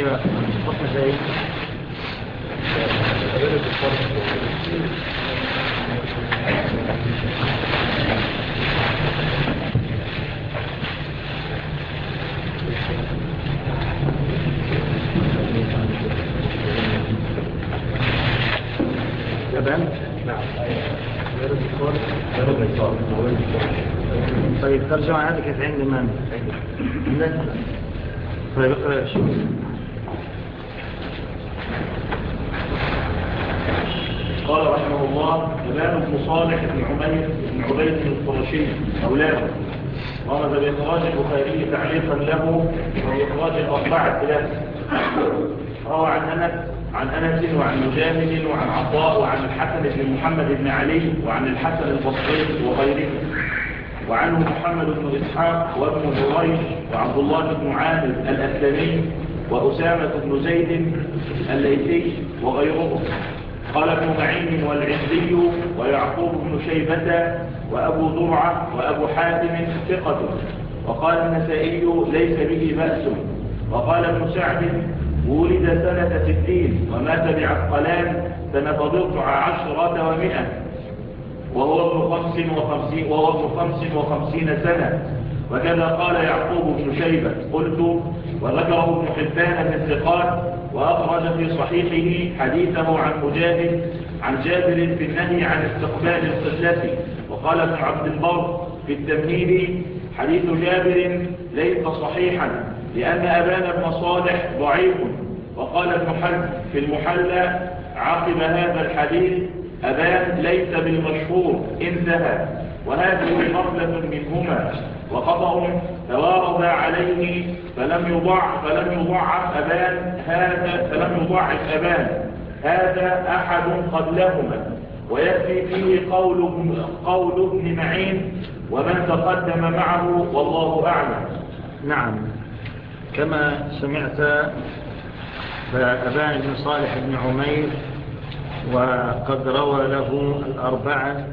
أيوة حكم زي أبان؟ نعم. طيب ترجمة هذا كيف عند من؟ طيب اقرأ شو قال رحمه الله: أبان بن صالح بن عمير بن عبيد القرشي مولاه، رمز بإخراج البخاري تعليقا له وإخراج الأربعة له. روى عن أنس وعن مجاهد وعن عطاء وعن الحسن بن محمد بن علي وعن الحسن البصري وغيره، وعنه محمد بن إسحاق وابن جريج وعبد الله بن عامر الأسلمي وأسامة بن زيد الليثي وغيرهم. قال ابن معين والعزي ويعقوب بن شيبة وأبو زرعة وأبو حاتم ثقة. وقال النسائي ليس به بأس. وقال ابن سعد ولد سنة 60 ومات بعسقلان سنة 14 و100 وهو ابن 55 سنة. وكذا قال يعقوب بن شيبة. قلت: وذكره ابن حبان في الثقات، وأخرج في صحيحه حديثه عن مجاهد عن جابر في النهي عن استقبال القبلة. وقال ابن عبد البر في التمهيد: حديث جابر ليس صحيحا لأن أبان بن صالح ضعيف. وقال ابن حزم في المحلى عقب هذا الحديث: أبان ليس بالمشهور، انتهى. وهذه غفلة منهما وخطأ توارد عليه فلم يضعف أبان هذا أحد قبلهما. ويكفي فيه قول ابن معين ومن تقدم معه، والله أعلم. نعم. كما سمعت فأبان بن صالح بن عمير وقد روى له الأربعة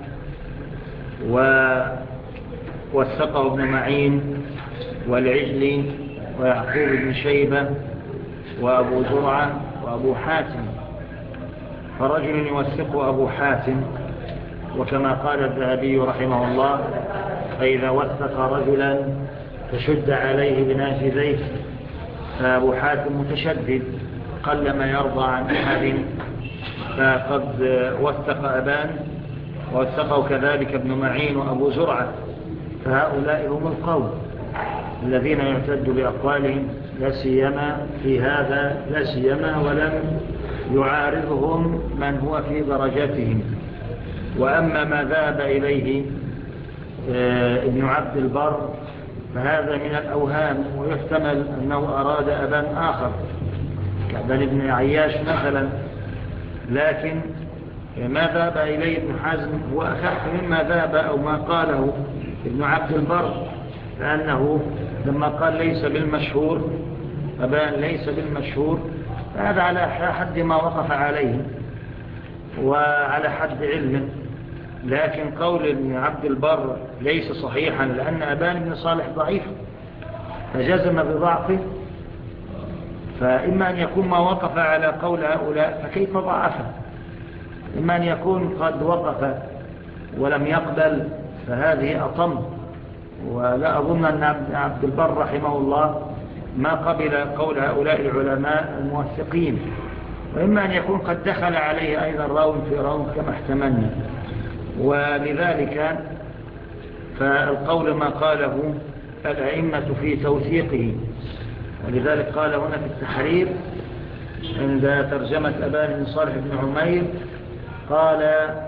ووثقه ابن معين والعجلي ويعقوب بن شيبة وأبو زرعة وأبو حاتم. فرجل يوثقه أبو حاتم، وكما قال الذهبي رحمه الله: فإذا وثق رجلا فشد عليه بنافذيه. فأبو حاتم متشدد قلما يرضى عن أحد، فقد وثق أبان ووثقه كذلك ابن معين وأبو زرعة. فهؤلاء هم القوم الذين يعتد بأقوالهم، لا سيما في هذا، لا سيما ولم يعارضهم من هو في درجاتهم. وأما ما ذهب إليه ابن عبد البر فهذا من الأوهام، ويحتمل أنه أراد أبان آخر كأبان ابن عياش مثلا. لكن ما ذهب إليه ابن حزم هو أخف مما ذهب أو ما قاله ابن عبد البر، لأنه لما قال ليس بالمشهور، أبان ليس بالمشهور، فهذا على حد ما وقف عليه وعلى حد علمه. لكن قول ابن عبد البر ليس صحيحا لأن أبان بن صالح ضعيف فجزم بضعفه، فإما أن يكون ما وقف على قول هؤلاء فكيف ضعفه، إما أن يكون قد وقف ولم يقبل، فهذه أطم. ولا أظن أن عبد البر رحمه الله ما قبل قول هؤلاء العلماء الموثقين، وإما أن يكون قد دخل عليه أيضا راو في راو كما احتملنا. ولذلك فالقول ما قاله الأئمة في توثيقه. ولذلك قال هنا في التحرير عند ترجمة أبان بن صالح بن عمير قال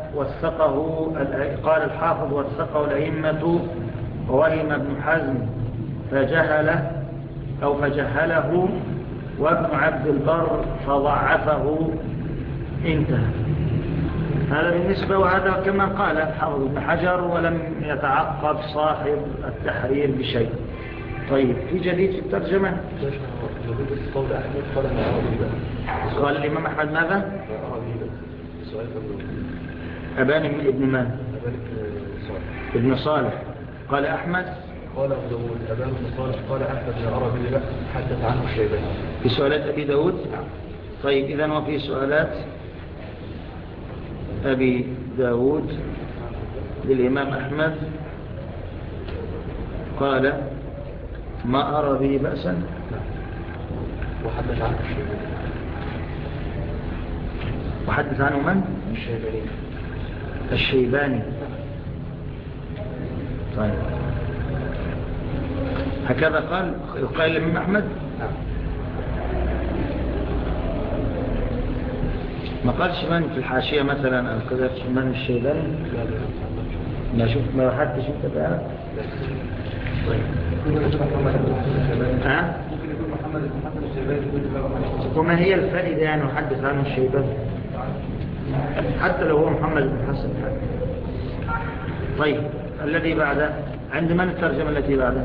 الحافظ: وثقه الأئمة ووهم ابن حزم فجهله وابن عبد البر فضعفه، انتهى. هذا بالنسبة، وهذا كما قال الحافظ ابن حجر ولم يتعقب صاحب التحرير بشيء. طيب، في جديد في الترجمة؟ قال الإمام أحمد ماذا؟ أبان ابن من؟ ابن صالح. قال أحمد قال أبو داود أبان بن صالح قال أحمد بن عربي لا حدث عنه الشيباني. في سؤالات أبي داود. طيب إذن وفي سؤالات أبي داود للإمام أحمد قال ما أرى به بأسا وحدث عنه الشيباني. وحدث عنه من؟ الشيباني. الشيباني. طيب هكذا قال الإمام أحمد. ما قالش من في الحاشية مثلا القذف من الشيباني؟ ما شفت ما حد شفت بقى. طيب ها؟ وما هي الفائدة يعني نحدث عنه الشيباني حتى لو هو محمد بن حسن. طيب الذي بعده عند من الترجمة التي بعده؟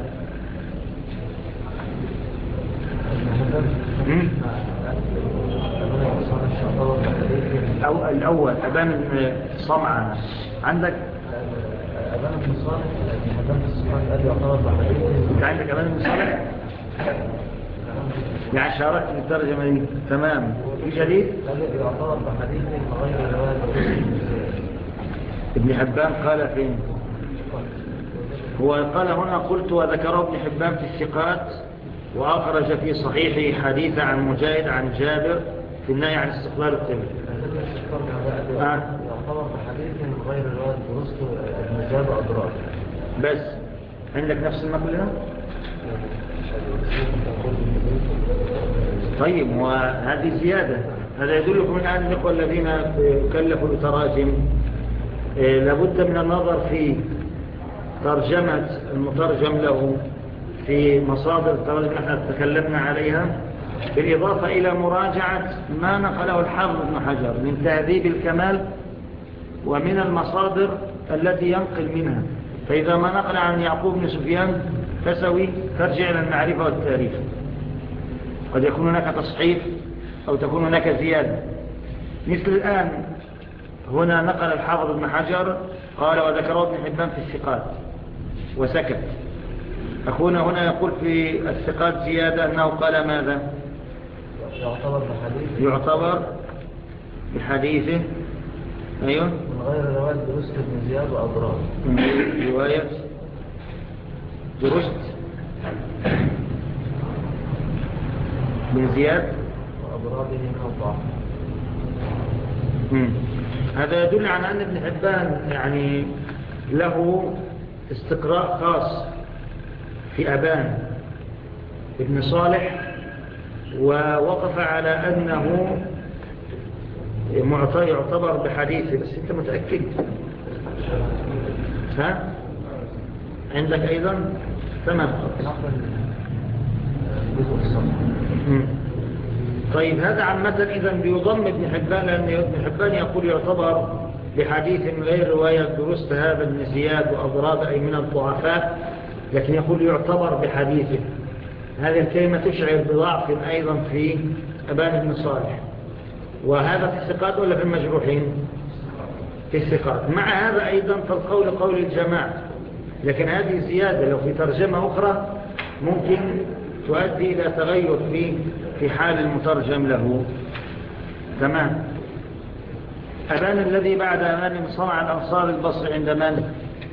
أو الأول أبان صمعة عندك أبان بن صالح أبان الصحابي أبي يعتبر بحديث. أنت عندك أبان بن صالح يعني شاركت في الترجمة دي تمام. في جديد أبي يعتبر بحديث غير رواية ابن حبان قال فين؟ هو قال هنا قلت وذكره ابن حبان في الثقات وأخرج في صحيحه حديث عن مجاهد عن جابر في النهي عن استقلال القبل. يعتبر بحديث من غير رواية برسط ابن زياد أضرار. بس عندك نفس النقل هنا؟ طيب وهذه زيادة. هذا يدلكم الآن الإخوة الذين كلفوا بتراجم لابد من النظر في ترجمة المترجم له في مصادر التراجم نحن تكلمنا عليها بالإضافة إلى مراجعة ما نقله الحافظ ابن حجر من تهذيب الكمال ومن المصادر التي ينقل منها. فإذا ما نقل عن يعقوب بن سفيان فسوي ترجع إلى المعرفة والتاريخ. قد يكون هناك تصحيف أو تكون هناك زيادة. مثل الآن هنا نقل الحافظ ابن حجر قال وذكره ابن حبان في الثقات وسكت. أخونا هنا يقول في الثقات زيادة أنه قال ماذا؟ يعتبر بحديثه. أيوه من غير رواية درست بن زياد وأضرار. من غير رواية درست بن زياد وأضراره من الضعف. هذا يدل على أن ابن حبان يعني له استقراء خاص في أبان ابن صالح ووقف على أنه يعتبر بحديثه. بس أنت متأكد؟ ها؟ عندك أيضا؟ تمام. طيب هذا عامة إذن بيضم ابن حبان لأن ابن حبان يقول يعتبر بحديث من غير رواية درست هذا ابن زياد وأضراب أي من الضعفاء، لكن يقول يعتبر بحديثه. هذه الكلمة تشعر بضعف أيضا في أبان بن صالح. وهذا في الثقات ولا في المجروحين؟ في الثقات. مع هذا أيضا فالقول قول الجماعة، لكن هذه زيادة لو في ترجمة أخرى ممكن تؤدي إلى تغير في حال المترجم له. تمام. أبان الذي بعد أبان صنع الأنصار البصري عند من؟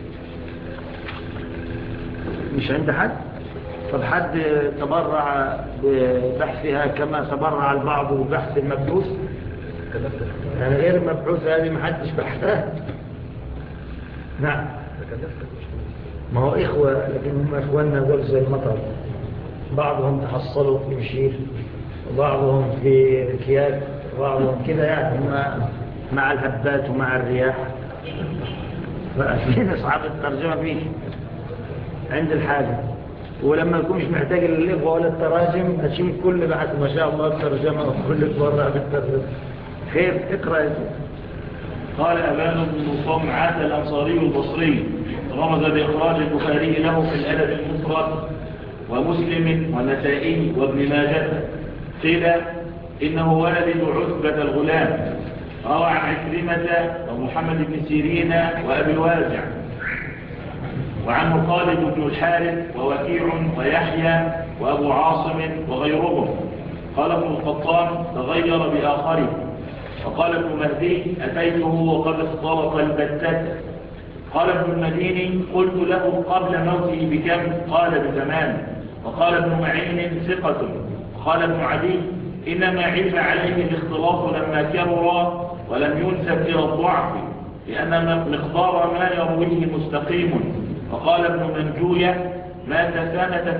مش عند حد؟ طب حد تبرع ببحثها كما تبرع البعض ببحث المبحوث؟ يعني غير المبحوث هذه محدش بحثها. نعم. ما هو إخوة لكن هم إخواننا ذول زي المطر، بعضهم تحصلوا في مشير وبعضهم في كياد وبعضهم كده، يعني هم مع الهبات ومع الرياح. فأسلين أصحاب الترجمة فيه عند الحاجة، ولما يكون مش محتاج للإخوة ولا التراجم هتشوف كل بحث ما شاء الله الترجمة وكل تبرع بالترجمة. خير اقرأ يا سيدي. قال أبان بن صمعة الأنصاري البصري رمز بإخراج البخاري له في الأدب المفرد ومسلم والنسائي وابن ماجه. قيل إنه والد عتبة الغلام، روى عن عكرمة ومحمد بن سيرين وأبي الوازع. وعنه خالد بن الحارث ووكيع ويحيى وأبو عاصم وغيرهم. قال ابن القطان تغير بآخره. وقال ابن مهدي أتيته وقد اختلط البتة. قال ابن المديني قلت له قبل موته بكم؟ قال بزمان. وقال ابن معين ثقة. وقال ابن عدي إنما علم عليه الاختلاط لما كبر ولم ينسب إلى الضعف لأن مقدار ما يرويه مستقيم. وقال ابن منجوية مات سنة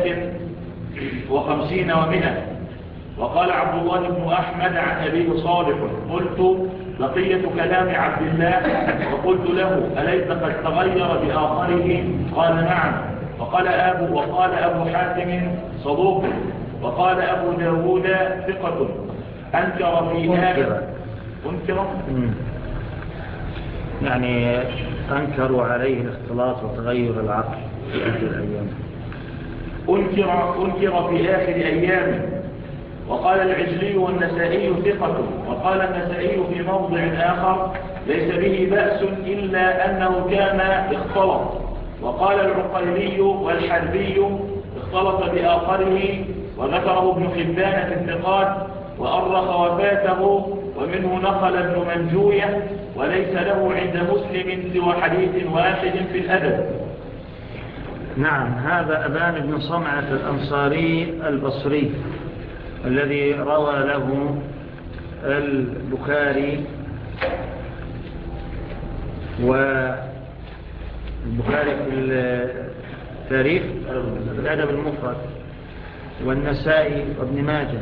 53 و100. وقال عبد الله بن أحمد عن أبيه صالح قلت بقية كلام عبد الله وقلت له أليس قد تغير بآخره؟ قال نعم. وقال أبو حاتم صدوق. وقال أبو داود ثقة أنكر فيها يعني أنكروا عليه الاختلاط وتغير العقل في آخر الأيام. أنكر في آخر أيامه. وقال العجلي والنسائي ثقة. وقال النسائي في موضع آخر ليس به بأس إلا أنه كان اختلط. وقال العقيلي والحربي اختلط بآخره. وذكره ابن حبان في الثقات وأرخ وفاته. ومنه نقل ابن منجوية وليس له عند مسلم سوى حديث واحد في الأدب. نعم، هذا أبان بن صمعة الأنصاري البصري الذي روى له البخاري في التاريخ الأدب المفرد والنسائي وابن ماجه.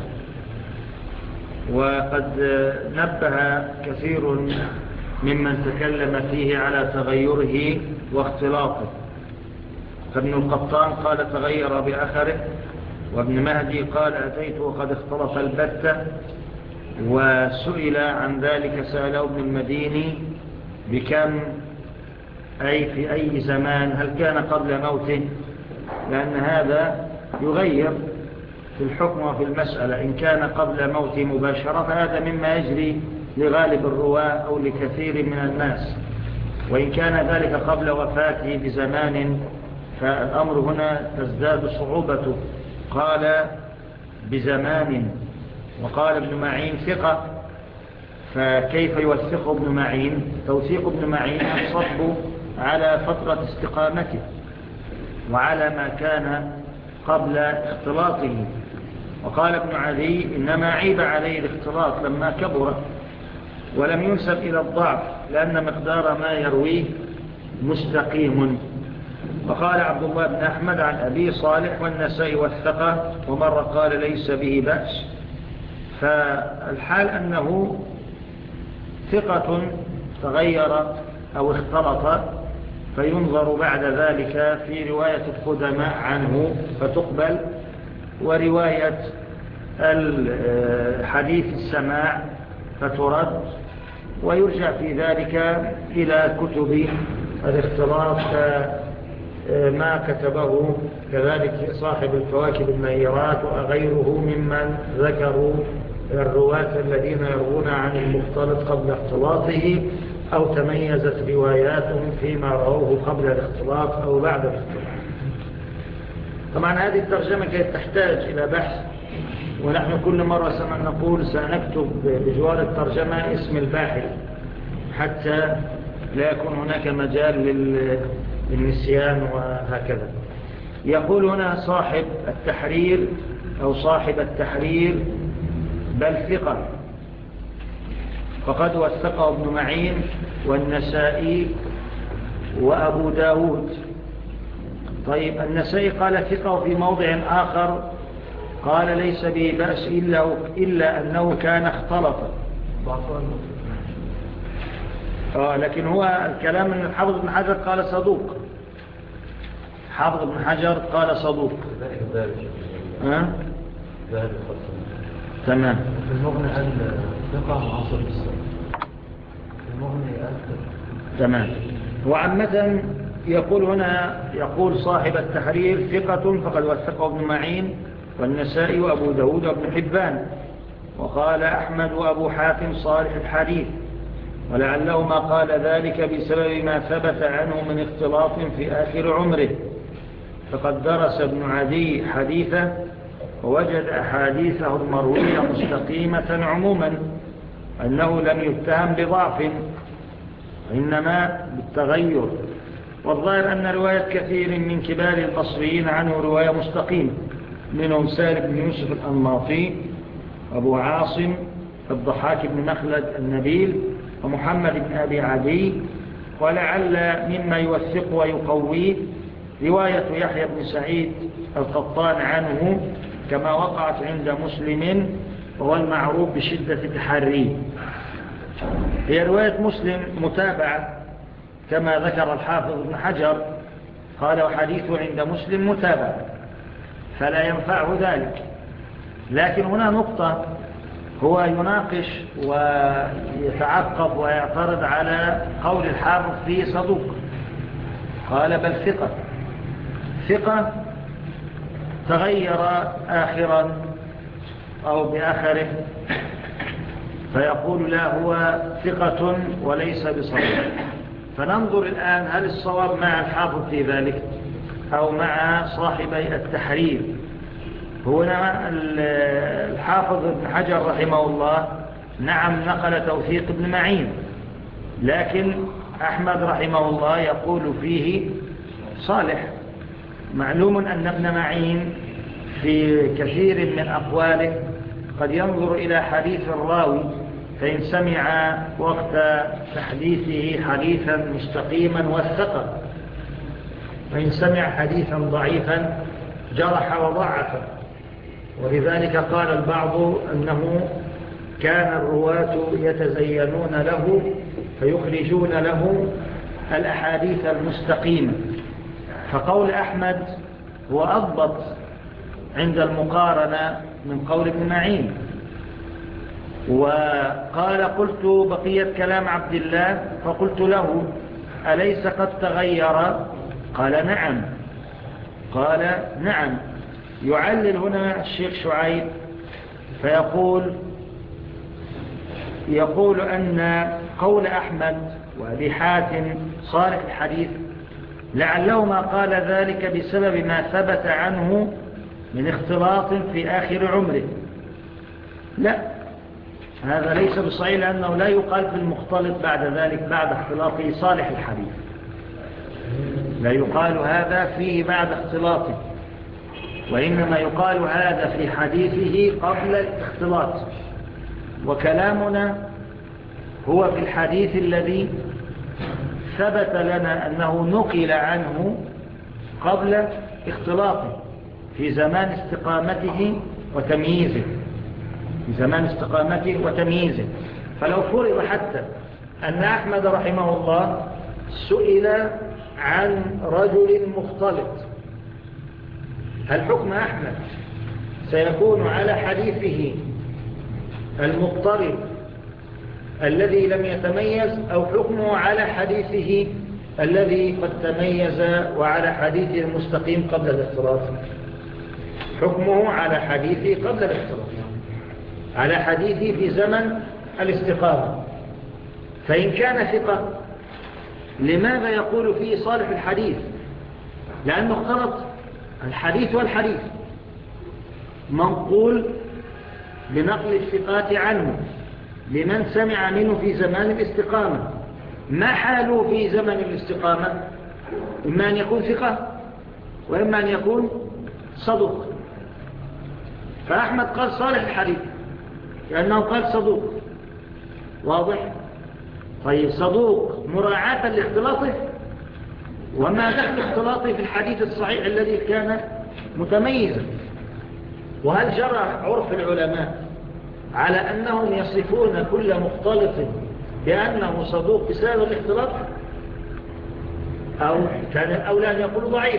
وقد نبه كثير ممن تكلم فيه على تغيره واختلاطه. فابن القطان قال تغير بأخره. وابن مهدي قال أتيت وقد اختلط البتة. وسئل عن ذلك سأله ابن المديني بكم أي في أي زمان، هل كان قبل موته؟ لأن هذا يغير في الحكم وفي المسألة. إن كان قبل موته مباشرة فهذا مما يجري لغالب الرواة أو لكثير من الناس. وإن كان ذلك قبل وفاته بزمان فالأمر هنا تزداد صعوبته. قال بزمان. وقال ابن معين ثقة. فكيف يوثق ابن معين؟ توثيق ابن معين الصب على فترة استقامته وعلى ما كان قبل اختلاطه. وقال ابن عدي إنما عيب عليه الاختلاط لما كبر ولم ينسب إلى الضعف لأن مقدار ما يرويه مستقيم. وقال عبد الله بن أحمد عن أبي صالح والنسائي والثقة. ومرة قال ليس به بأس. فالحال أنه ثقة تغير أو اختلط فينظر بعد ذلك في رواية القدماء عنه فتقبل، ورواية الحديث السماع فترد، ويرجع في ذلك إلى كتب الاختلاط ما كتبه كذلك صاحب الكواكب النيرات وغيره ممن ذكروا الرواة الذين يروون عن المختلط قبل اختلاطه أو تميزت رواياتهم فيما رووه قبل الاختلاط أو بعد الاختلاط. طبعا هذه الترجمة كانت تحتاج إلى بحث، ونحن كل مرة نقول سنكتب بجوار الترجمة اسم الباحث حتى لا يكون هناك مجال للنسيان وهكذا. يقول هنا صاحب التحرير أو صاحب التحرير بل ثقة، فقد وثقه ابن معين والنسائي وأبو داود. طيب النسائي قال ثقة في موضع آخر قال ليس به بأس إلا أنه كان اختلطا. لكن هو الكلام من الحافظ بن حجر قال صدوق. حافظ بن حجر قال صدوق. تمام. في المغني قال ثقة معاصر بالسنة. في المغني قال تمام. وعامة يقول هنا يقول صاحب التحرير ثقة فقد وثقه ابن معين والنسائي وأبو داود وابن حبان. وقال أحمد وأبو حاتم صالح الحديث. ولعلهما قال ذلك بسبب ما ثبت عنه من اختلاط في آخر عمره، فقد درس ابن عدي حديثه ووجد أحاديثه المروية مستقيمة عموما، أنه لم يتهم بضعف وإنما بالتغير. والظاهر أن رواية كثير من كبار البصريين عنه رواية مستقيمة، منهم سالم بن يوسف الأنماطي، أبو عاصم، الضحاك بن مخلد النبيل، ومحمد بن أبي عدي. ولعل مما يوثق ويقويه رواية يحيى بن سعيد القطان عنه كما وقعت عند مسلم، وهو المعروف بشدة التحري. هي رواية مسلم متابعة كما ذكر الحافظ ابن حجر، قال وحديثه عند مسلم متابعة، فلا ينفعه ذلك. لكن هنا نقطة هو يناقش ويتعقب ويعترض على قول الحافظ فيه صدوق، قال بل ثقة تغير آخرا أو بآخره، فيقول لا هو ثقة وليس بصحيح. فننظر الآن هل الصواب مع الحافظ في ذلك أو مع صاحبي التحرير. هنا الحافظ ابن حجر رحمه الله نعم نقل توثيق ابن معين، لكن أحمد رحمه الله يقول فيه صالح. معلوم أن ابن معين في كثير من أقواله قد ينظر إلى حديث الراوي، فإن سمع وقت تحديثه حديثا مستقيما وثقه، وإن سمع حديثا ضعيفا جرح وضعف. ولذلك قال البعض أنه كان الرواة يتزينون له فيخرجون له الأحاديث المستقيمة. فقول أحمد هو أضبط عند المقارنة من قول ابن معين. وقال قلت بقية كلام عبد الله فقلت له أليس قد تغير؟ قال نعم. قال نعم. يعلل هنا الشيخ شعيب يقول أن قول أحمد وأبي حاتم صالح الحديث لعلهما قال ذلك بسبب ما ثبت عنه من اختلاط في آخر عمره. لا، هذا ليس بصحيح، لأنه لا يقال في المختلط بعد ذلك بعد اختلاطه صالح الحديث، لا يقال هذا فيه بعد اختلاطه، وإنما يقال هذا في حديثه قبل الاختلاط. وكلامنا هو في الحديث الذي ثبت لنا أنه نقل عنه قبل اختلاطه في زمان استقامته وتمييزه. فلو فرض حتى أن أحمد رحمه الله سئل عن رجل مختلط، هل حكم أحمد سيكون على حديثه المضطرب الذي لم يتميز، أو حكمه على حديثه الذي قد تميز وعلى حديثه المستقيم قبل الاختلاط؟ حكمه على حديثه قبل الاختلاط، على حديثه في زمن الاستقامة. فإن كان ثقة لماذا يقول فيه صالح الحديث؟ لأنه اختلط الحديث والحديث، منقول بنقل الثقات عنه لمن سمع منه في زمان الاستقامة. ما حاله في زمن الاستقامة؟ إما أن يكون ثقة وإما أن يكون صدوق. فأحمد قال صالح الحديث لأنه قال صدوق، واضح؟ طيب صدوق مراعاة لاختلاطه، وما دخل اختلاطه في الحديث الصحيح الذي كان متميزا؟ وهل جرى عرف العلماء على أنهم يصفون كل مختلط بأنه صدوق بسبب الاختلاط، أو كان الأولى أن يقولوا ضعيف؟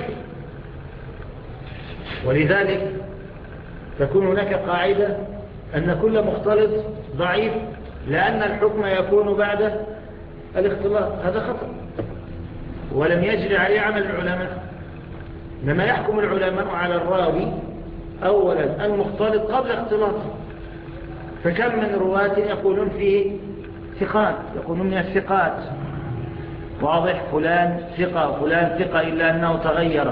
ولذلك تكون هناك قاعدة أن كل مختلط ضعيف، لأن الحكم يكون بعد الاختلاط. هذا خطأ ولم يجري عليه عمل العلماء، إنما يحكم العلماء على الراوي أولا المختلط قبل اختلاطه. فكم من رواة يقولون فيه ثقات، يكونون من الثقات. واضح؟ فلان ثقة فلان ثقة إلا أنه تغير.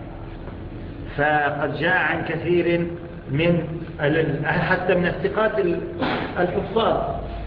فقد جاء عن كثير من حتى من الثقات الحفاظ،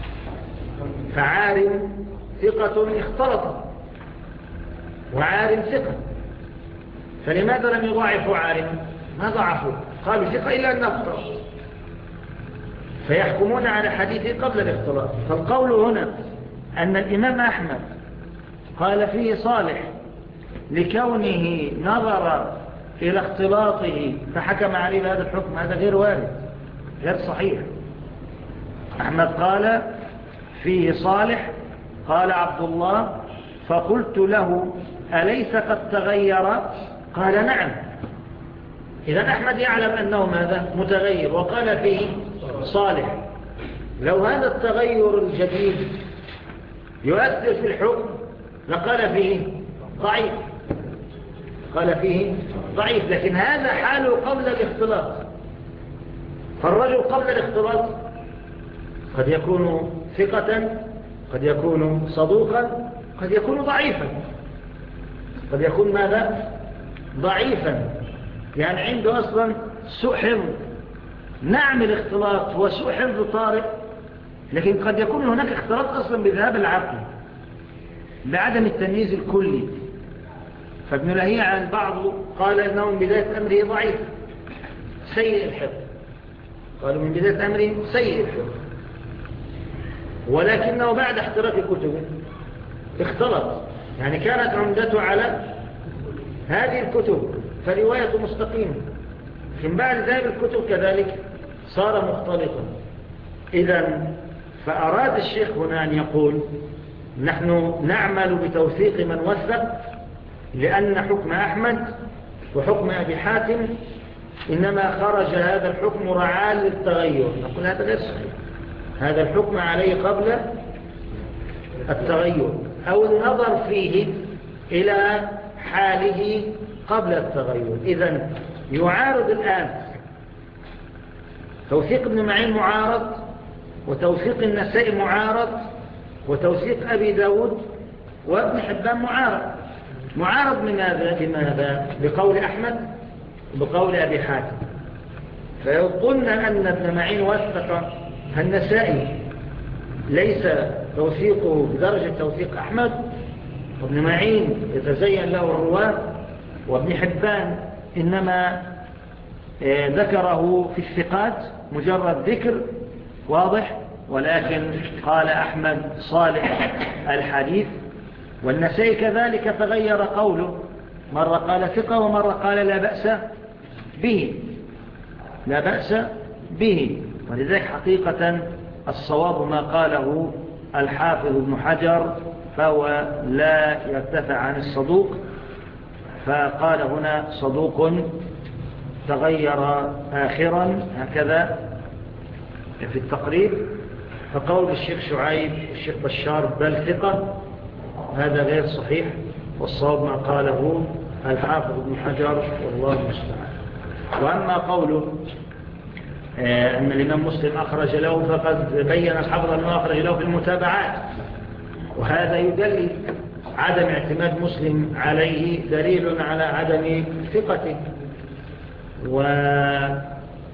فعارم ثقة اختلط وعارم ثقة، فلماذا لم يضاعفوا عارم؟ ما ضعفوا، قالوا ثقة إلا أنه اختلط، فيحكمون على حديثه قبل الاختلاط. فالقول هنا أن الإمام أحمد قال فيه صالح لكونه نظر إلى اختلاطه فحكم عليه بهذا الحكم، هذا غير وارد، غير صحيح. أحمد قال فيه صالح، قال عبد الله فقلت له أليس قد تغير؟ قال نعم. إذا أحمد يعلم أنه ماذا؟ متغير، وقال فيه صالح. لو هذا التغير الجديد يؤثر في الحكم لقال فيه ضعيف، قال فيه ضعيف، لكن هذا حاله قبل الاختلاط. فالرجل قبل الاختلاط قد يكون ثقة، قد يكون صدوقا، قد يكون ضعيفا، قد يكون ماذا؟ ضعيفا، يعني عنده أصلا سوء حفظ. نعم الاختلاط هو سوء حفظ طارئ، لكن قد يكون هناك اختلاط أصلا بذهاب العقل، بعدم التمييز الكلي. فابن لهيعة عن البعض قال إنه من بداية أمره ضعيف سيء الحفظ، قالوا من بداية أمره سيء الحفظ، ولكنه بعد احتراق كتبه اختلط، يعني كانت عمدته على هذه الكتب فرواية مستقيمة، من بعد ذلك الكتب كذلك صار مختلطا. إذن فأراد الشيخ هنا أن يقول نحن نعمل بتوثيق من وثق، لأن حكم أحمد وحكم أبي حاتم إنما خرج هذا الحكم رعاة للتغير. نقول هذا غير صحيح، هذا الحكم عليه قبل التغير، أو النظر فيه إلى حاله قبل التغير. إذن يعارض الآن توثيق ابن معين معارض، وتوثيق النسائي معارض، وتوثيق أبي داود وابن حبان معارض من هذا لماذا؟ بقول أحمد وبقول أبي حاتم. فيظن أن ابن معين وثق النسائي ليس توثيقه بدرجة توثيق أحمد، وابن معين يتزين له الرواة، وابن حبان إنما ذكره في الثقات مجرد ذكر واضح، ولكن قال أحمد صالح الحديث. والنسائي كذلك تغير قوله، مرة قال ثقة ومرة قال لا بأس به، لا بأس به. ولذلك حقيقة الصواب ما قاله الحافظ ابن حجر، فهو لا يرتفع عن الصدوق، فقال هنا صدوق تغير آخرا هكذا في التقريب. فقول الشيخ شعيب الشيخ بشار بل ثقة هذا غير صحيح، والصواب ما قاله الحافظ ابن حجر والله المستعان. وأما قوله أن الإمام مسلم أخرج له، فقد بين الحافظ أنه أخرج له في المتابعات، وهذا يدل عدم اعتماد مسلم عليه دليل على عدم ثقته، ولعل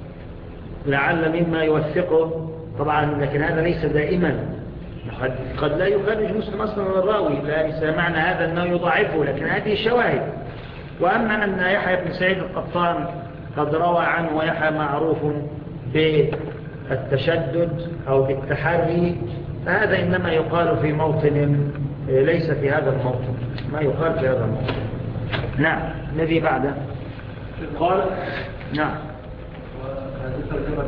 مما يوثقه طبعا، لكن هذا ليس دائما، قد لا يخرج مسلم أصلا الراوي، ليس معنى هذا أنه يضاعفه، لكن هذه شواهد. وأما أن يحيى بن سعيد القطان قد روى عنه، ويحيى معروف بالتشدد أو بالتحري، فهذا إنما يقال في موطن ليس في هذا الموطن، ما يقال في هذا الموطن. نعم. الذي بعده قال نعم. وهذه ترجمة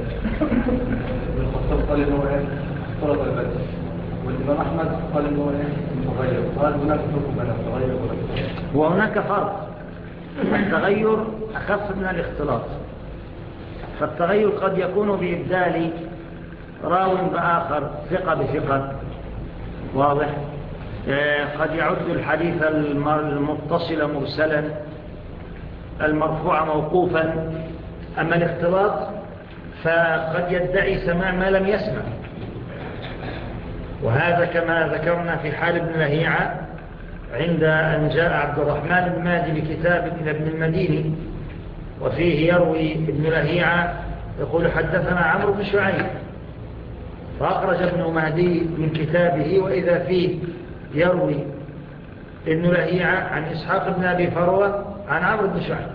الخطاب قال إنه اختلط البدء، والإمام أحمد قال إنه متغير. قال هناك فرق بين التغير والاختلاط، وهناك فرق. التغير أخف من الاختلاط، فالتغير قد يكون بإبدال راو بآخر ثقة بثقة واضح، قد يعد الحديث المتصل مرسلا، المرفوع موقوفا. أما الاختلاط فقد يدعي سماع ما لم يسمع، وهذا كما ذكرنا في حال ابن لهيعة عند أن جاء عبد الرحمن بن مهدي بكتاب إلى ابن المديني، وفيه يروي ابن لهيعة يقول حدثنا عمرو بن شعيب، فأخرج ابن مهدي من كتابه وإذا فيه يروي ابن لهيعة عن إسحاق بن أبي فروة عن عمرو بن شعيب.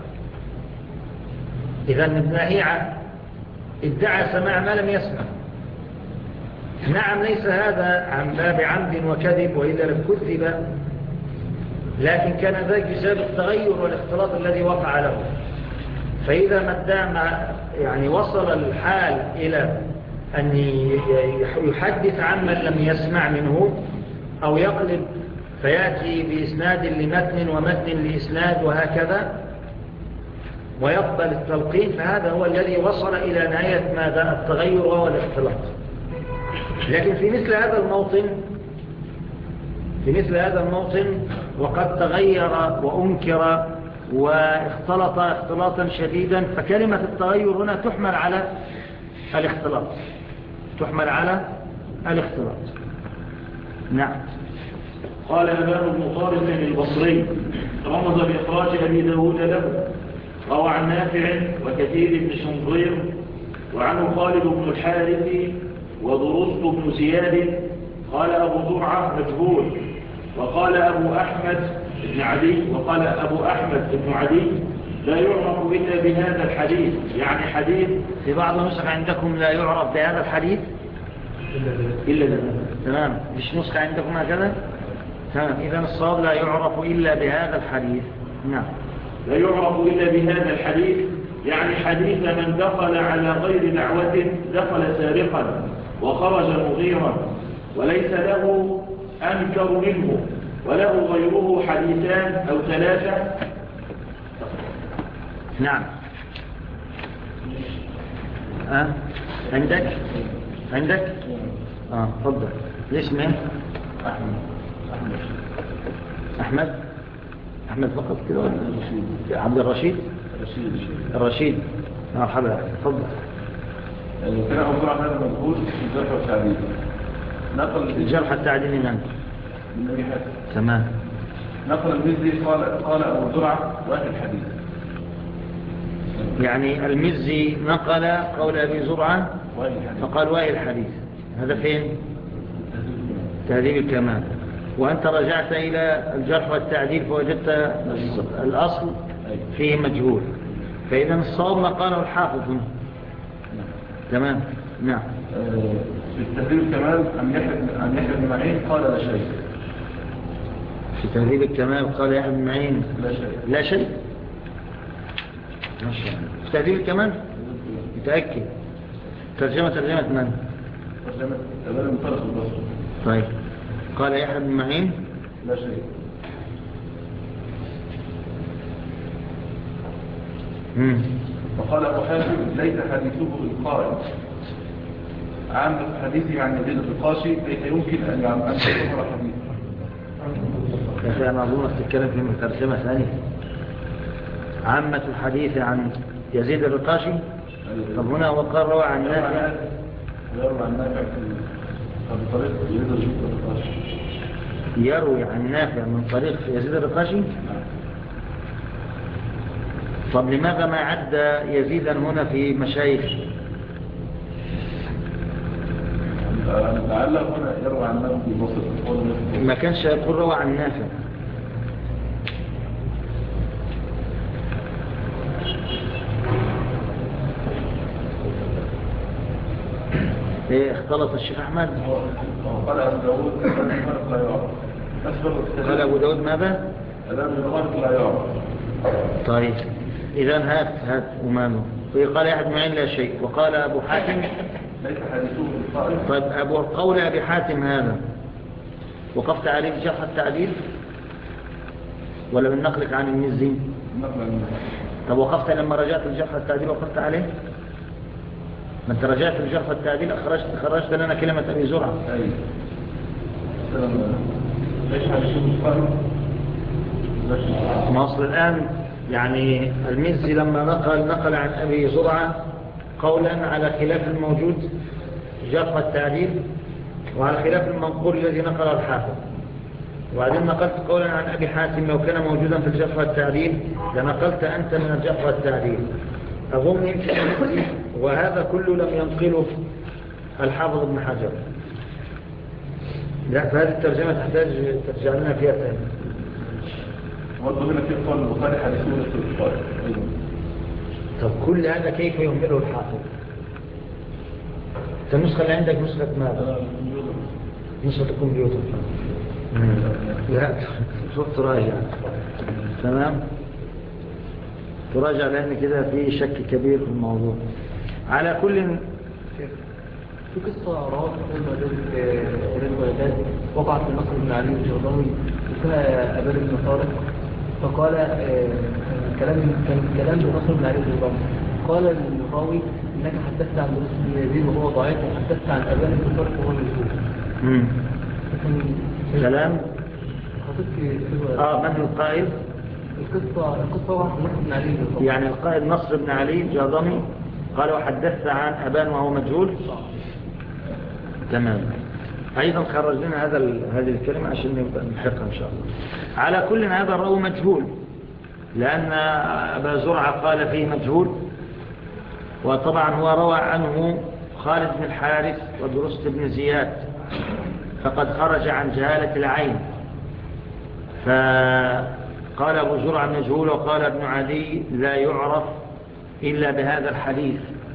إذن ابن لهيعة ادعى سماع ما لم يسمع. نعم ليس هذا عن باب عمد وكذب وإذا لم كذب، لكن كان ذلك بسبب التغير والاختلاط الذي وقع له. فإذا ما دام يعني وصل الحال إلى أن يحدث عن من لم يسمع منه أو يقلب فيأتي بإسناد لمتن ومتن لإسناد وهكذا ويقبل التلقين، فهذا هو الذي وصل إلى نهاية ماذا التغير والاختلاط. لكن في مثل هذا الموطن وقد تغير وأنكر واختلط اختلاطا شديدا، فكلمة التغير هنا تحمل على الاختلاط. نعم. قال أبان بن طارق البصري رمز بإخراج أبي داود له، روى عن نافع وكثير بن شنظير وعنه خالد بن الحارث وضرست بن زياد. قال أبو زرعة مجهول، وقال أبو أحمد بن عدي لا يعرف إلا بهذا الحديث، يعني حديث في بعض النسخ عندكم لا يعرف بهذا الحديث إلا بهذا. تمام، مش نسخة عندكم هكذا؟ تمام، إذن الصواب لا يعرف إلا بهذا الحديث. نعم، لا يعرف إلا بهذا الحديث، يعني حديث من دخل على غير دعوة دخل سارقا وخرج مغيرا وليس له أنكر منه وله غيره حديثان أو ثلاثة. نعم. عندك تفضل. اسمه أحمد فقط كده ولا عبد الرشيد؟ مرحبا، تفضل. كان أبو زرعة هذا مجهول في الجرح والتعديل، نقل الجرح التعديل من أبي حاتم. تمام. نقل المزي قال أبو زرعة واحد الحديث، يعني المزي نقل قول أبي زرعة فقال واحد الحديث. هذا فين؟ تهذيب الكمال. وأنت رجعت إلى الجرح والتعديل فوجدت الأصل فيه مجهول، فإذا الصواب ما قاله الحافظ هنا. تمام. نعم. في تهذيب الكمال عن يحيى بن معين قال لا شيء. في تهذيب الكمال قال يحيى بن معين لا شيء. ما شاء الله. في تهذيب الكمال متأكد. ترجمة من؟ ترجمة أبان طارق البصري. طيب، قال يحيى بن معين لا شيء. وقال أبو حاتم ليس حديثه بالقائل، عامة حديثه عن يزيد الرقاشي ليس يمكن أن يعمل حديث. يا أخي أنا أظن تتكلم في ترجمة ثانية. عامة الحديث عن يزيد الرقاشي. طب هنا وقال روى عن نافع بطريق يزيد الرقاشي. يروي عن نافع من طريق يزيد الرقاشي. طب لماذا ما عد يزيدا هنا في مشايخ؟ لعله هنا يروى عن نافع في مصر، ما كانش يقول روى عن نافع. ايه اختلط الشيخ احمد؟ قال ابو داود لا يعرف. قال ابو داود ماذا؟ لا يعرف. طيب اذا هات امامه. قال يحيى بن معين لا شيء، وقال ابو حاتم ليس حديثه بالقائل. طيب قول ابي حاتم هذا وقفت عليه في جرح التعديل ولا من نقلك عن المزي؟ طب وقفت لما رجعت الجرح التعديل وقفت عليه؟ ما انت رجعت الجرح التعديل خرجت لنا كلمة أبي زرعة. ليش حديثه بالقائل؟ ما أصل الآن يعني المزي لما نقل عن أبي زرعة قولا على خلاف الموجود جرح التعديل، وعلى خلاف المنقول الذي نقله الحافظ. وبعدين نقلت قولا عن أبي حاتم لو كان موجودا في الجرح والتعديل لنقلت أنت من الجرح والتعديل. أظن يمكن وهذا كله لم ينقله الحافظ ابن حجر. لا، فهذه الترجمة تحتاج ترجع لنا فيها ثاني. برضه هنا في قول البخاري حديثون في البخاري. طب كل هذا كيف يهمله الحافظ؟ النسخة اللي عندك نسخة ماذا؟ نسخة الكمبيوتر. لا، تراجع. تمام؟ تراجع لأن كده في شك كبير في الموضوع. على كل في قصة رواه الولدات وقعت في نصر بن علي الجرضاوي اسمها أبان بن طارق. فقال كان الكلام بنصر بن علي الجرضاوي. قال الراوي إنك حدثت عن دروس بن يزيد وهو ضعيف وحدثت عن أبان بن طارق وهو مجهول. كلام من القائل؟ القصة وقعت في نصر بن علي الجرضاوي. يعني القائل نصر بن علي الجرضاوي قال وحدثت عن أبان وهو مجهول. تمام. أيضا خرج لنا هذه الكلمة عشان نبدأ نحقها إن شاء الله. على كل هذا الراوي مجهول لأن أبا زرعة قال فيه مجهول. وطبعا هو روى عنه خالد بن الحارث ودرست بن زياد فقد خرج عن جهالة العين. فقال أبو زرعة مجهول وقال ابن عدي لا يعرف إلا بهذا الحديث.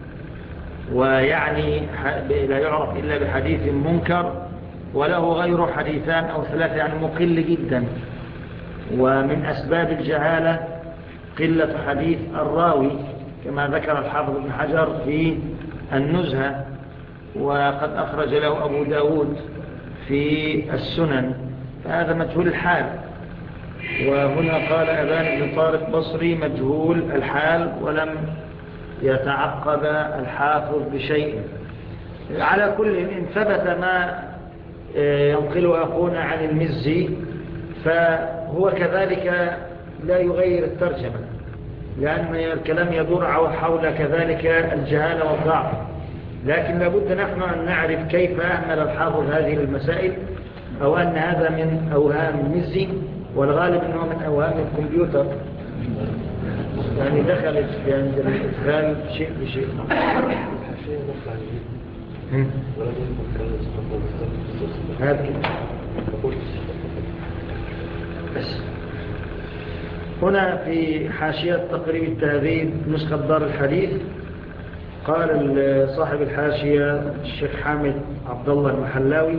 ويعني لا يعرف إلا بحديث منكر وله غير حديثان أو ثلاثة يعني مقل جدا. ومن أسباب الجهالة قلة حديث الراوي كما ذكر الحافظ ابن حجر في النزهة. وقد أخرج له أبو داود في السنن فهذا مجهول الحال. وهنا قال أبان بن طارق بصري مجهول الحال ولم يتعقب الحافظ بشيء. على كل إن ثبت ما ينقل أخونا عن المزي فهو كذلك لا يغير الترجمة لأن الكلام يدور حول كذلك الجهالة والضعف. لكن لابد نحن أن نعرف كيف أهمل الحافظ هذه المسائل أو أن هذا من أوهام المزي والغالب أنه من أوهام الكمبيوتر يعني دخلت في عند الإدخال شيء بشيء. هذا بس هنا في حاشية تقريب التهذيب نسخة دار الحديث قال صاحب الحاشية الشيخ حامد عبد الله المحلاوي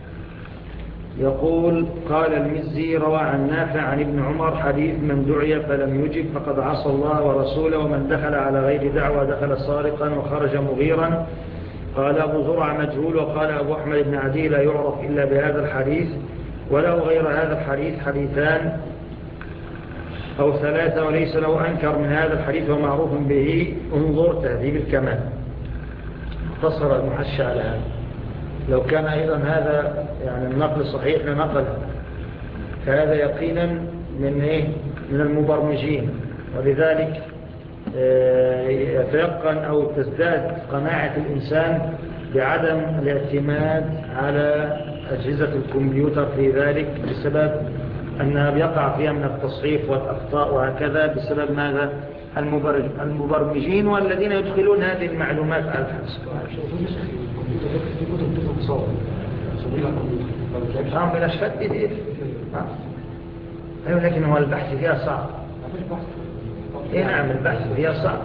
يقول قال المزي روى عن نافع عن ابن عمر حديث من دعي فلم يجب فقد عصى الله ورسوله ومن دخل على غير دعوة دخل سارقا وخرج مغيرا. قال أبو زرع مجهول وقال أبو أحمد بن عدي لا يعرف إلا بهذا الحديث وله غير هذا الحديث حديثان أو ثلاثة وليس له أنكر من هذا الحديث ومعروف به. انظر تهذيب الكمال اختصر المحشى على هذا. لو كان أيضا هذا يعني النقل صحيح لنقل فهذا يقينا من المبرمجين. ولذلك يتيقن أو تزداد قناعة الإنسان بعدم الاعتماد على أجهزة الكمبيوتر في ذلك بسبب أنها بيقع فيها من التصحيف والأخطاء وهكذا بسبب ماذا؟ المبرمجين والذين يدخلون هذه المعلومات على الحسب. بنشفت إيه؟ أيوة لكن هو البحث فيها صعب. إيه نعم البحث فيها صعب.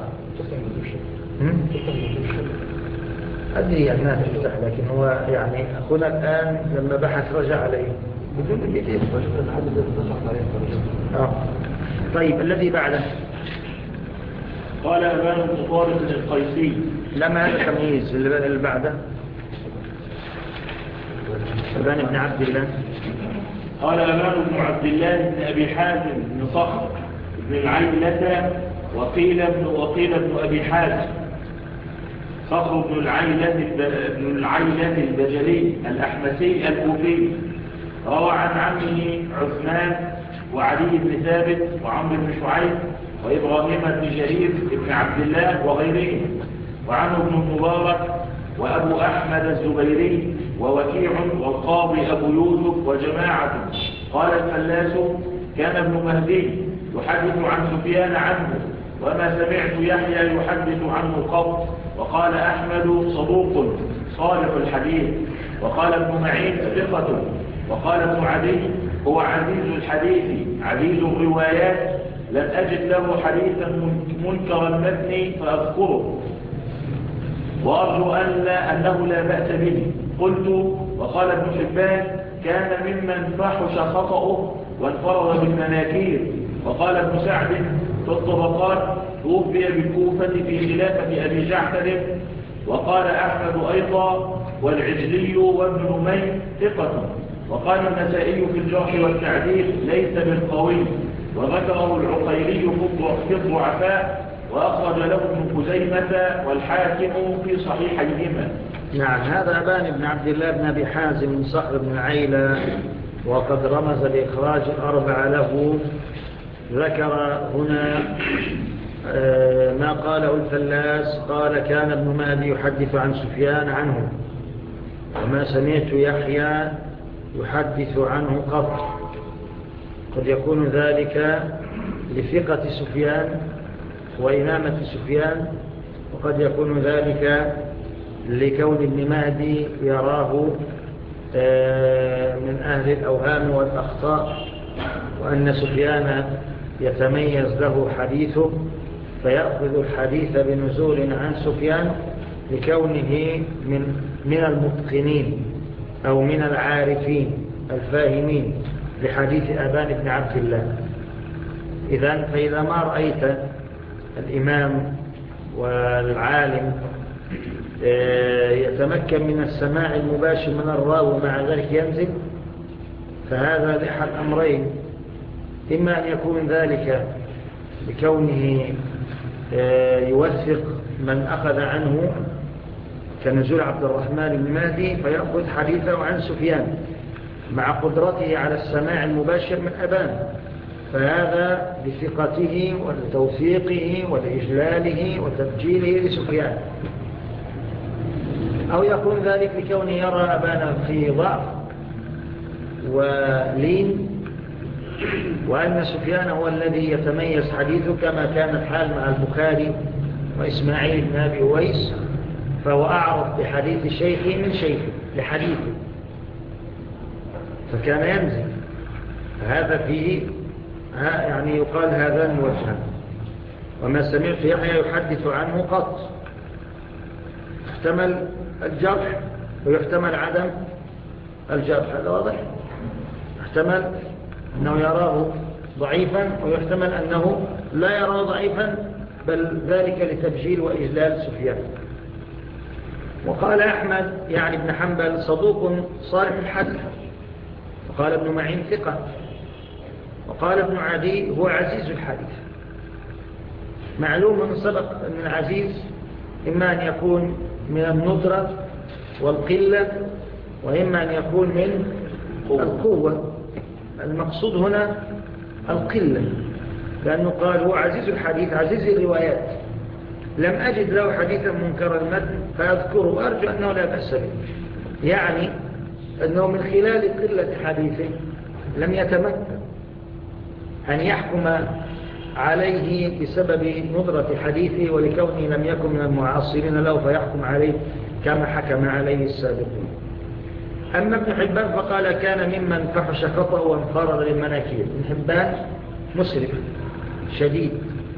أدري يعني ما تفتح لكن هو يعني أخونا الآن لما بحث رجع عليه بدون البيت طيب الذي بعده قال أبان بن طارق القيسي لما هذا تمييز اللي بعده أبان بن عبد الله قال أبان بن عبد الله بن أبي حاتم بن صخر بن العيلة وقيل ابن أبي حاتم صخر بن العيلة البجلي الأحمسي الكوفي روى عن عمه عثمان وعلي بن ثابت وعمر بن شعيب وإبراهيم بن جرير بن عبد الله وغيرهم وعنه ابن المبارك وأبو أحمد الزبيري ووكيع والقاضي أبو يوسف وجماعة. قال الفلاس كان ابن مهدي يحدث عن سفيان عنه وما سمعت يحيى يحدث عنه قط. وقال أحمد صدوق صالح الحديث. وقال ابن معين ثقة. وقال ابن عدي هو عزيز الحديث عزيز الروايات لم أجد له حديثا منكر المتن فأذكره وأرجو أنه لا بأس به. قلت وقال ابن حبان كان ممن فحش خطأه وانفرد بالمناكير. وقال ابن سعد في الطبقات توفي بالكوفة في خلافة أبي جعفر. وقال أحمد أيضا والعجلي وابن نمير ثقة. وقال النسائي في الجرح والتعديل ليس بالقوي. وذكره العقيلي في الضعفاء وأخرج له ابن خزيمة والحاكم في صحيحيهما. نعم. هذا أبان بن عبد الله بن أبي حازم صخر بن عيلة وقد رمز لإخراج الأربعة له. ذكر هنا ما قاله الفلاس قال كان ابن مهدي يحدث عن سفيان عنه وما سمعت يحيى يحدث عنه قط. قد يكون ذلك لثقة سفيان وإمامة سفيان، وقد يكون ذلك لكون ابن مهدي يراه من أهل الأوهام والأخطاء، وأن سفيان يتميز له حديثه فيأخذ الحديث بنزول عن سفيان لكونه من المتقنين أو من العارفين الفاهمين لحديث أبان بن عبد الله. فإذا ما رأيت الإمام والعالم يتمكن من السماع المباشر من الراوي ومع ذلك ينزل، فهذا لأحد أمرين: إما أن يكون ذلك بكونه يوثق من أخذ عنه كنزول عبد الرحمن بن مهدي فيأخذ حديثه عن سفيان مع قدرته على السماع المباشر من أبان، فهذا بثقته وتوثيقه وإجلاله وتبجيله لسفيان. أو يكون ذلك بكونه يرى أبانا في ضعف ولين، وأن سفيان هو الذي يتميز حديثه كما كان الحال مع البخاري وإسماعيل بن أبي أويس، فهو أعرف بحديث شيخه من شيخه لحديثه فكان ينزل. هذا فيه يعني يقال هذان وجهان. وما سمعت يحيى يحدث عنه قط، احتمل الجرح ويحتمل عدم الجرح، هذا واضح. احتمل أنه يراه ضعيفا ويحتمل أنه لا يراه ضعيفا، بل ذلك لتبجيل وإجلال سفيان. وقال أحمد يعني ابن حنبل صدوق صالح الحديث. وقال ابن معين ثقة. وقال ابن عدي هو عزيز الحديث. معلوم من سبق أن العزيز إما أن يكون من الندرة والقلة، وإما أن يكون من القوة. المقصود هنا القلة، لأنه قال هو عزيز الحديث عزيز الروايات لم أجد له حديثا منكر المتن فأذكره وأرجو أنه لا بأس به، يعني أنه من خلال قلة حديثه لم يتمكن أن يحكم عليه بسبب ندرة حديثه ولكونه لم يكن من المعاصرين له فيحكم عليه كما حكم عليه السابقون. أما ابن حبان فقال كان ممن فحش خطأ وانفرد للمناكير. ابن حبان مسرف شديد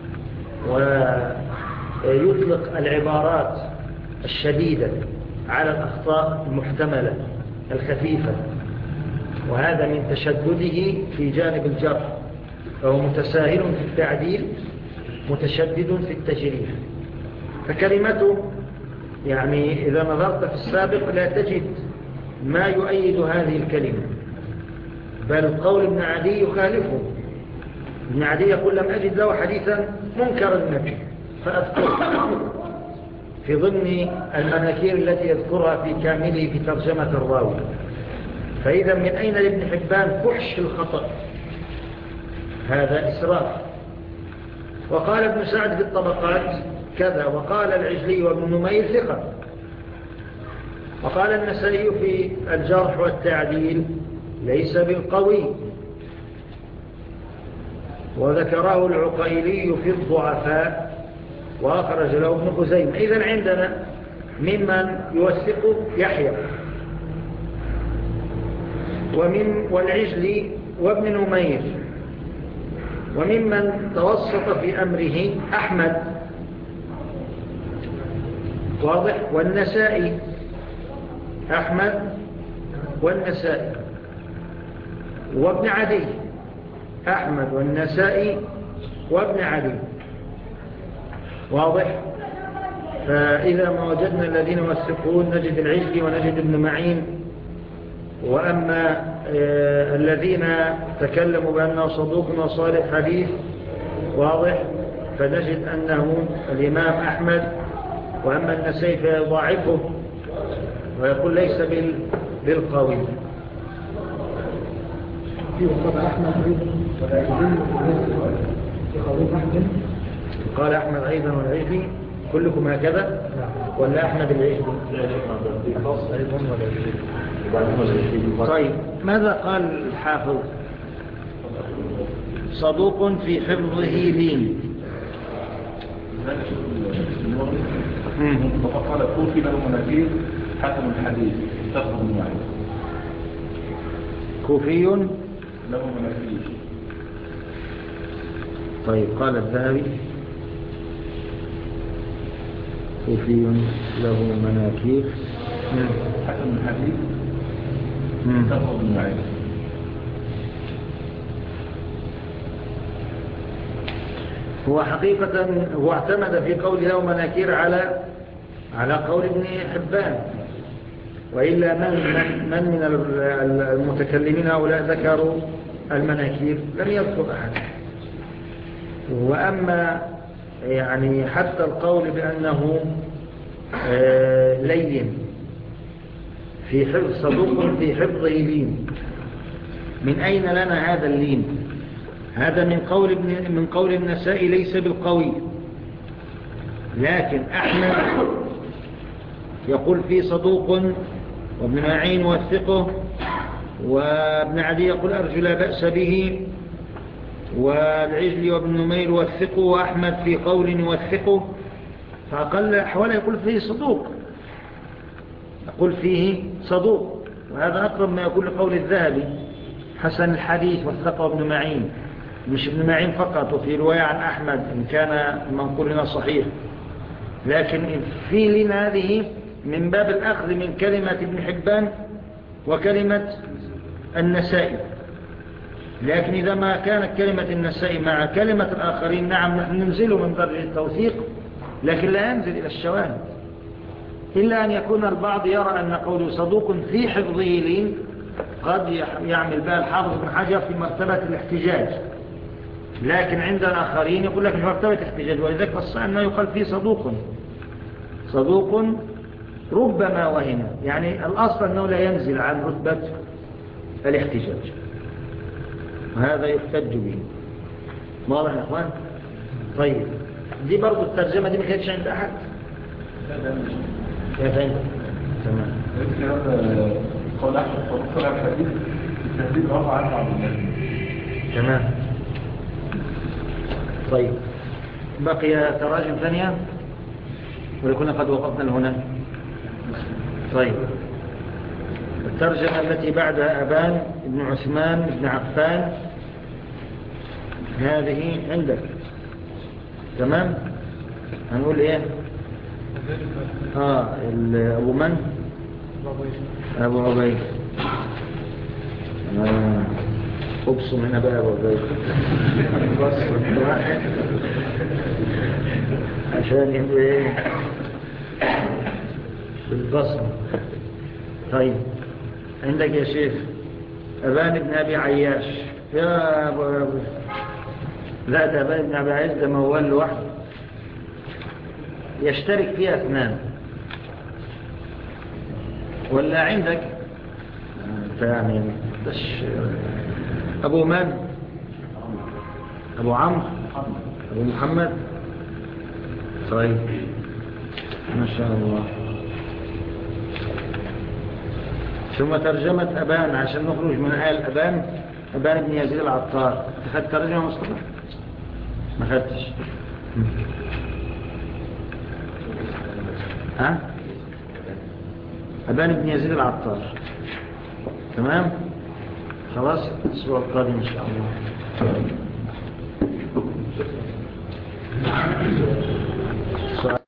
ويطلق العبارات الشديدة على الأخطاء المحتملة الخفيفة، وهذا من تشدده في جانب الجرح، فهو متساهل في التعديل متشدد في التجريح. فكلمته يعني إذا نظرت في السابق لا تجد ما يؤيد هذه الكلمة، بل قول ابن عدي يخالفه. ابن عدي يقول لم أجد له حديثا منكر المتن فأذكره في ضمن المناكير التي يذكرها في كامله في ترجمة الراوي. فإذا من أين لابن حبان فحش الخطأ؟ هذا إسراف. وقال ابن سعد في الطبقات كذا. وقال العجلي وابن نمير ثقة. وقال النسائي في الجرح والتعديل ليس بالقوي، وذكره العقيلي في الضعفاء وأخرج له ابن خزيمة. إذن عندنا ممن يوثق يحيى والعجلي وابن نمير، وممن توسط في أمره أحمد واضح، والنسائي، أحمد والنسائي وابن عدي، أحمد والنسائي وابن عدي واضح. فإذا ما وجدنا الذين يوثقون نجد العجلي ونجد ابن معين. وأما الذين تكلموا بأنه صدوق وصالح حديث واضح فنجد أنه الإمام أحمد. وأما النسائي فيضاعفه ويقول ليس بالقوي. قال أحمد أيضا والعجلي كلكم هكذا ولا أحمد العجلي؟ طيب ماذا قال الحافظ؟ صدوق في حفظه لين. وقال كوفي له مناكير حسن الحديث تفهم معي. كوفي له مناكير. طيب قال الذهبي كوفي له مناكير حسن الحديث تفهم معي. هو حقيقة هو اعتمد في قول له مناكير على قول ابن حبان، وإلا من المتكلمين هؤلاء ذكروا المناكير؟ لم يذكر أحد. وأما يعني حتى القول بأنه لين في حفظ صدوق في حفظه لين، من أين لنا هذا اللين؟ هذا من قول النسائي ليس بالقوي، لكن أحمد يقول فيه صدوق، وابن معين وثقه، وابن عدي يقول أرجو لا بأس به، والعجلي وابن نمير وثقه، وأحمد في قول يوثقه، فأقل أحوال يقول فيه صدوق، يقول فيه صدوق. وهذا أقرب ما يقول لقول الذهبي حسن الحديث وثقه ابن معين، مش ابن معين فقط، وفي رواية عن أحمد إن كان منقولنا صحيح. لكن في لنا هذه من باب الأخذ من كلمة ابن حبان وكلمة النسائي. لكن إذا ما كانت كلمة النسائي مع كلمة الآخرين، نعم نحن ننزله من درجة التوثيق، لكن لا ينزل إلى الشواهد، إلا أن يكون البعض يرى أن قوله صدوق في حفظه لين قد يعمل بها الحافظ بن حجر في مرتبة الاحتجاج، لكن عند الآخرين يقول لك في مرتبة الاحتجاج. ولذلك الصحيح أنه يقال فيه صدوق ربما وهم، يعني الأصل أنه لا ينزل عن رتبة الاحتجاج، وهذا يحتج به. واضح يا أخوان؟ طيب دي برضو الترجمة دي ما كانتش عند أحد؟ كيف عند؟ تمام. قول أحمد صدوق الحديث التهذيب رفع عنه عبد الله. تمام. طيب بقي تراجم ثانية ولكنا قد وقفنا هنا. طيب الترجمة التي بعدها أبان بن عثمان بن عفان، هذه عندك تمام. هنقول ايه؟ أبو من؟ أبو عبيد. أبصم هنا بقى أبو عبيد عشان يبقى ايه بالبصم. طيب عندك يا شيخ أبان بن أبي عياش. يا أبو لا، ده أبان بن أبي عياش ده موال لوحده يشترك فيها اثنان. ولا عندك يعني بس أبو من؟ أبو عمرو، أبو محمد. طيب ما شاء الله. ثم ترجمة أبان عشان نخرج من آل أبان بن يزيد العطار. أخذت ترجمة مصطفى؟ ما أخذتش. ها؟ أبان بن يزيد العطار. تمام؟ خلاص الأسبوع القادم إن شاء الله.